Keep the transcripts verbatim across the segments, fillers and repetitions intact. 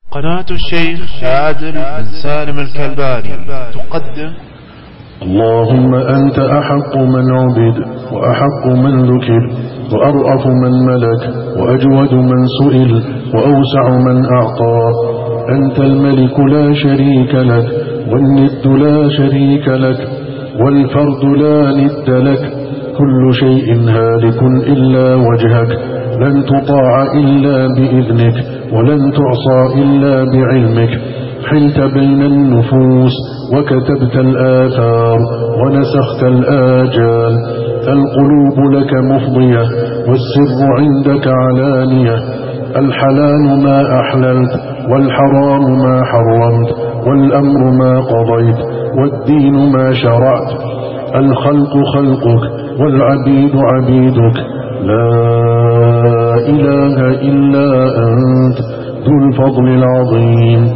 قناة الشيخ عادل بن سالم الكلباني تقدم. اللهم أنت أحق من عبد وأحق من ذكر وأرأف من ملك وأجود من سئل وأوسع من أعطى. أنت الملك لا شريك لك، والند لا شريك لك، والفرد لا ند لك. كل شيء هالك إلا وجهك، لن تطاع إلا بإذنك، ولن تعصى إلا بعلمك. حلت بين النفوس وكتبت الآثار ونسخت الآجال. القلوب لك مفضية والسر عندك علانية. الحلال ما أحللت والحرام ما حرمت، والأمر ما قضيت والدين ما شرعت. الخلق خلقك والعبيد عبيدك، لا إله إلا أنت ذو الفضل العظيم.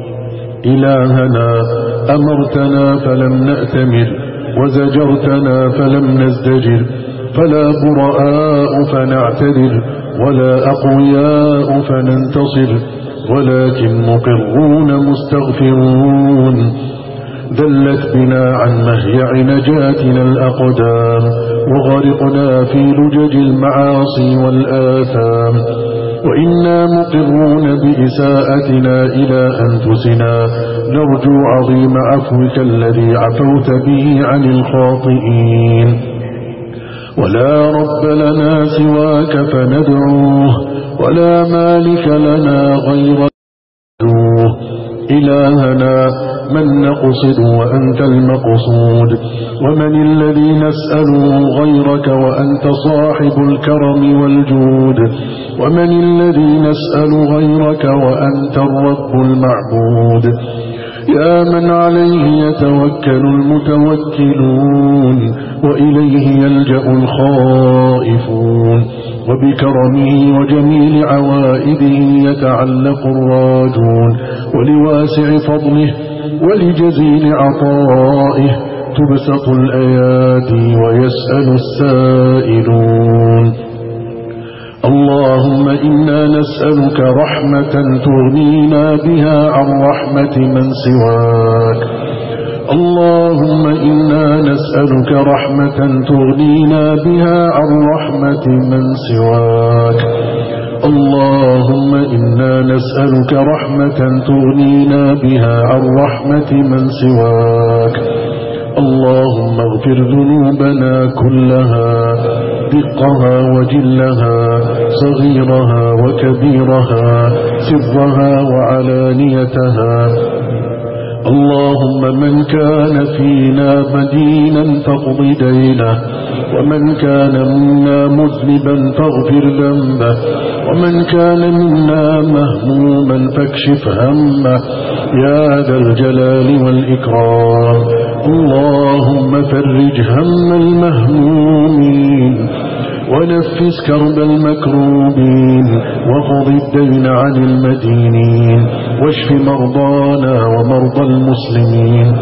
إلهنا أمرتنا فلم نأتمر، وزجرتنا فلم نزدجر. فلا براء فنعتذر، ولا أقوياء فننتصر، ولكن مقرون مستغفرون. ذلت بنا عن مهيع نجاتنا الأقدام، وغرقنا في لجج المعاصي والآثام. وإنا مقرون بإساءتنا إلى أنفسنا، نرجو عظيم عفوك الذي عفوت به عن الخاطئين. ولا رب لنا سواك فندعوه، ولا مالك لنا غيرك ندعوه. إلهنا من نقصد وأنت المقصود، ومن الذي نسأله غيرك وأنت صاحب الكرم والجود. ومن الذي نسأل غيرك وأنت الرب المعبود. يا من عليه يتوكل المتوكلون، وإليه يلجأ الخائفون. وبكرمه وجميل عوائده يتعلق الراجون، ولواسع فضله ولجزيل عطائه تبسط الأيادي ويسأل السائلون. اللهم إنا نسألك رحمة تغنينا بها عن رحمة من سواك. اللهم إنا نسألك رحمة تغنينا بها عن رحمة من سواك. اللهم إنا نسألك رحمة تغنينا بها عن رحمة من سواك. اللهم اغفر ذنوبنا كلها، دقها وجلها، صغيرها وكبيرها، سرها وعلانيتها. اللهم من كان فينا مدينا فاقض دينه، ومن كان منا مذنبا فاغفر ذنبه، ومن كان منا مهموما فاكشف همه يا ذا الجلال والإكرام. اللهم فرج هم المهمومين، ونفس كرب المكروبين، وقض الدين عن المدينين، واشف مرضانا ومرضى المسلمين.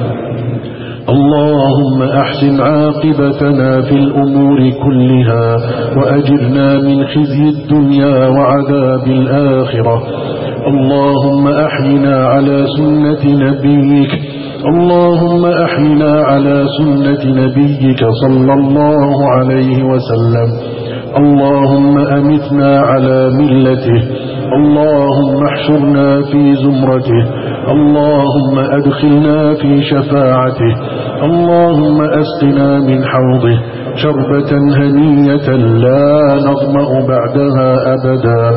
اللهم أحسن عاقبتنا في الأمور كلها، وأجرنا من خزي الدنيا وعذاب الآخرة. اللهم أحينا على سنة نبيك. اللهم أحينا على سنة نبيك صلى الله عليه وسلم. اللهم أمتنا على ملته. اللهم احشرنا في زمرته. اللهم أدخلنا في شفاعته. اللهم أسقنا من حوضه شربة هنية لا نظمأ بعدها أبدا.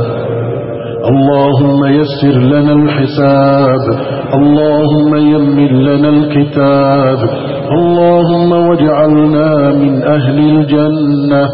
اللهم يسر لنا الحساب. اللهم يمن لنا الكتاب. اللهم واجعلنا من أهل الجنة.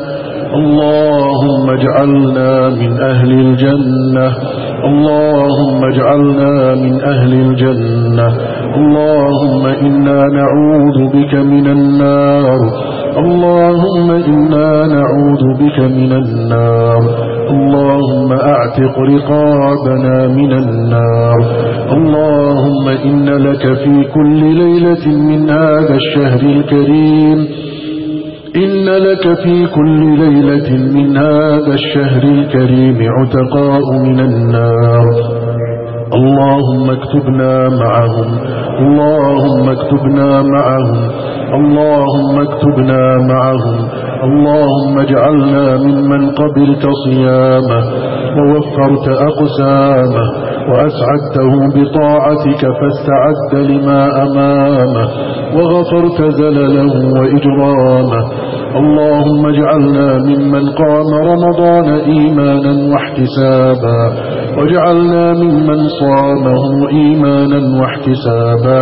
اللهم اجعلنا من أهل الجنة. اللهم اجعلنا من أهل الجنة. اللهم إنا نعوذ بك من النار. اللهم إنا نعوذ بك من النار. اللهم أعتق رقابنا من النار. اللهم إن لك في كل ليلة من هذا الشهر الكريم إن لك في كل ليلة من هذا الشهر الكريم عتقاء من النار. اللهم اكتبنا معهم اللهم اكتبنا معهم اللهم اكتبنا معهم اللهم اجعلنا ممن قبلت صيامه ووفرت أقسامه وأسعدته بطاعتك فاستعد لما أمامه وغفرت زلله وإجرامه. اللهم اجعلنا ممن قام رمضان إيمانا واحتسابا واجعلنا ممن صامه إيمانا واحتسابا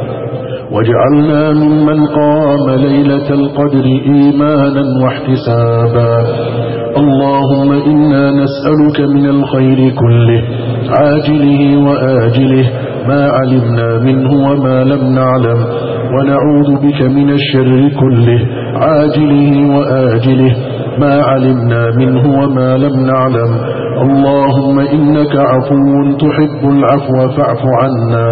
واجعلنا ممن قام ليلة القدر إيمانا واحتسابا. اللهم إنا نسألك من الخير كله عاجله وآجله ما علمنا منه وما لم نعلم ونعوذ بك من الشر كله عاجله وآجله ما علمنا منه وما لم نعلم. اللهم إنك عفو تحب العفو فاعف عنا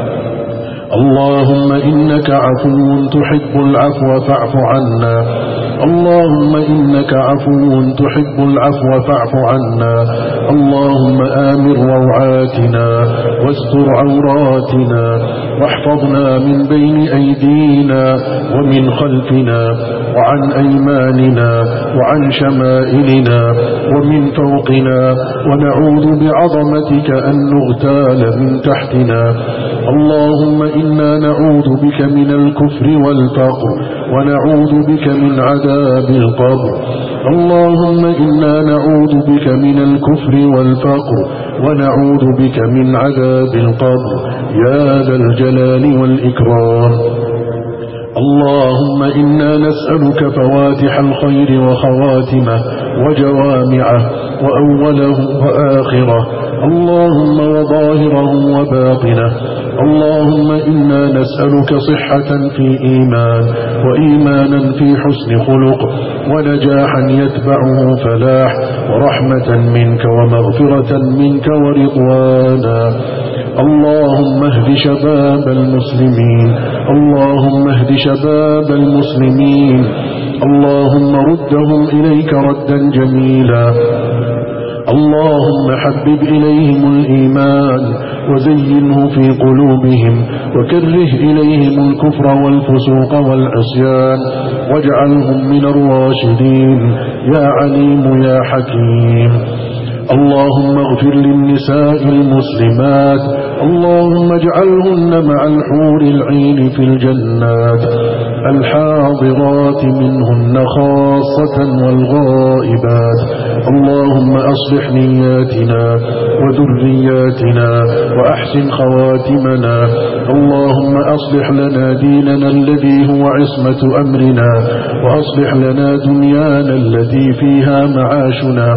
اللهم إنك عفو تحب العفو فاعف عنا اللهم إنك عفو تحب العفو فاعف عنا. اللهم آمر روعاتنا واستر عوراتنا واحفظنا من بين أيدينا ومن خلفنا وعن أيماننا وعن شمائلنا ومن فوقنا ونعوذ بعظمتك أن نغتال من تحتنا. اللهم إنا نعوذ بك من الكفر والفقر ونعوذ بك من عذاب القبر. اللهم إنا نعوذ بك من الكفر والفقر ونعوذ بك من عذاب القبر يا ذا الجلال والإكرام. اللهم إنا نسألك فواتح الخير وخواتمه وجوامعه وأوله وآخره اللهم وظاهره وباطنه. اللهم إنا نسألك صحة في إيمان وإيمانا في حسن خلق ونجاحا يتبعه فلاح ورحمة منك ومغفرة منك ورضوانا. اللهم اهد شباب المسلمين اللهم اهد شباب المسلمين اللهم ردهم إليك ردا جميلا. اللهم حبب إليهم الإيمان وزينه في قلوبهم وكره إليهم الكفر والفسوق والعصيان واجعلهم من الراشدين يا عليم يا حكيم. اللهم اغفر للنساء المسلمات اللهم اجعلهن مع الحور العين في الجنات الحاضرات منهن خاصة والغائبات. اللهم أصلح نياتنا وذرياتنا وأحسن خواتمنا. اللهم أصلح لنا ديننا الذي هو عصمة أمرنا وأصلح لنا دنيانا التي فيها معاشنا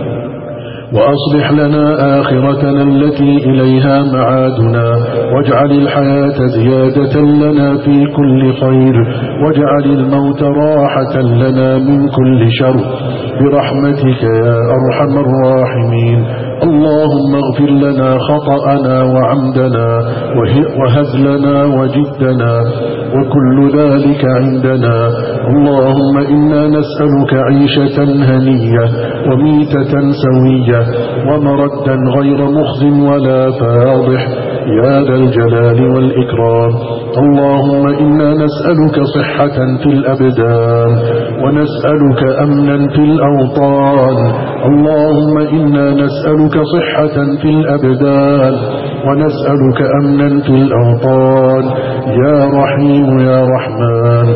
وأصلح لنا آخرتنا التي إليها معادنا واجعل الحياة زيادة لنا في كل خير واجعل الموت راحة لنا من كل شر برحمتك يا أرحم الراحمين. اللهم اغفر لنا خطأنا وعمدنا وهزلنا وجدنا وكل ذلك عندنا. اللهم إنا نسألك عيشة هنية وميتة سوية ومردا غير مخز ولا فاضح يا ذا الجلال والإكرام. اللهم إنا نسألك صحة في الأبدان ونسألك أمنا في الأوطان. اللهم إنا نسألك صحة في الأبدان ونسألك أمنا في الأوطان يا رحيم يا رحمن.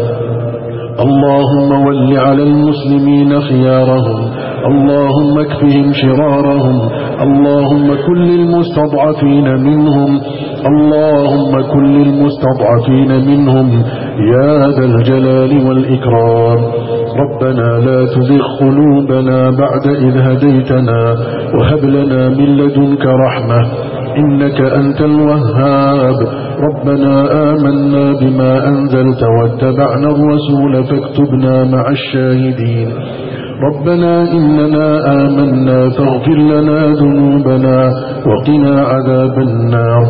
اللهم ول على المسلمين خيارهم اللهم اكفهم شرارهم. اللهم كل المستضعفين منهم اللهم كل المستضعفين منهم يا ذا الجلال والإكرام. ربنا لا تزغ قلوبنا بعد إذ هديتنا وهب لنا من لدنك رحمة إنك أنت الوهاب. ربنا آمنا بما أنزلت واتبعنا الرسول فاكتبنا مع الشاهدين. ربنا إننا آمنا فاغفر لنا ذنوبنا وقنا عذاب النار.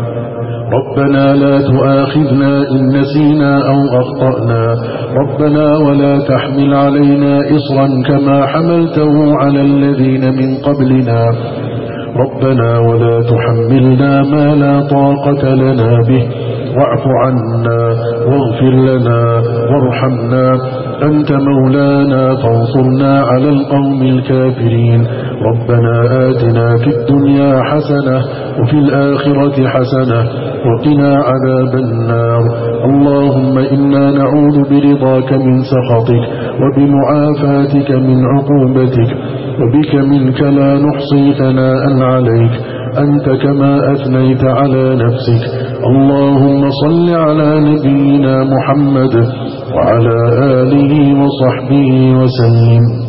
ربنا لا تؤاخذنا إن نسينا أو أخطأنا. ربنا ولا تحمل علينا إصرا كما حملته على الذين من قبلنا. ربنا ولا تحملنا ما لا طاقة لنا به واعف عنا واغفر لنا وارحمنا أنت مولانا فانصرنا على القوم الكافرين ربنا آتنا في الدنيا حسنة وفي الآخرة حسنة وقنا عذاب النار اللهم إنا نعوذ برضاك من سخطك وبمعافاتك من عقوبتك وبك منك لا نحصي ثناء عليك أنت كما أثنيت على نفسك اللهم صل على نبينا محمد وعلى آله وصحبه وسلم.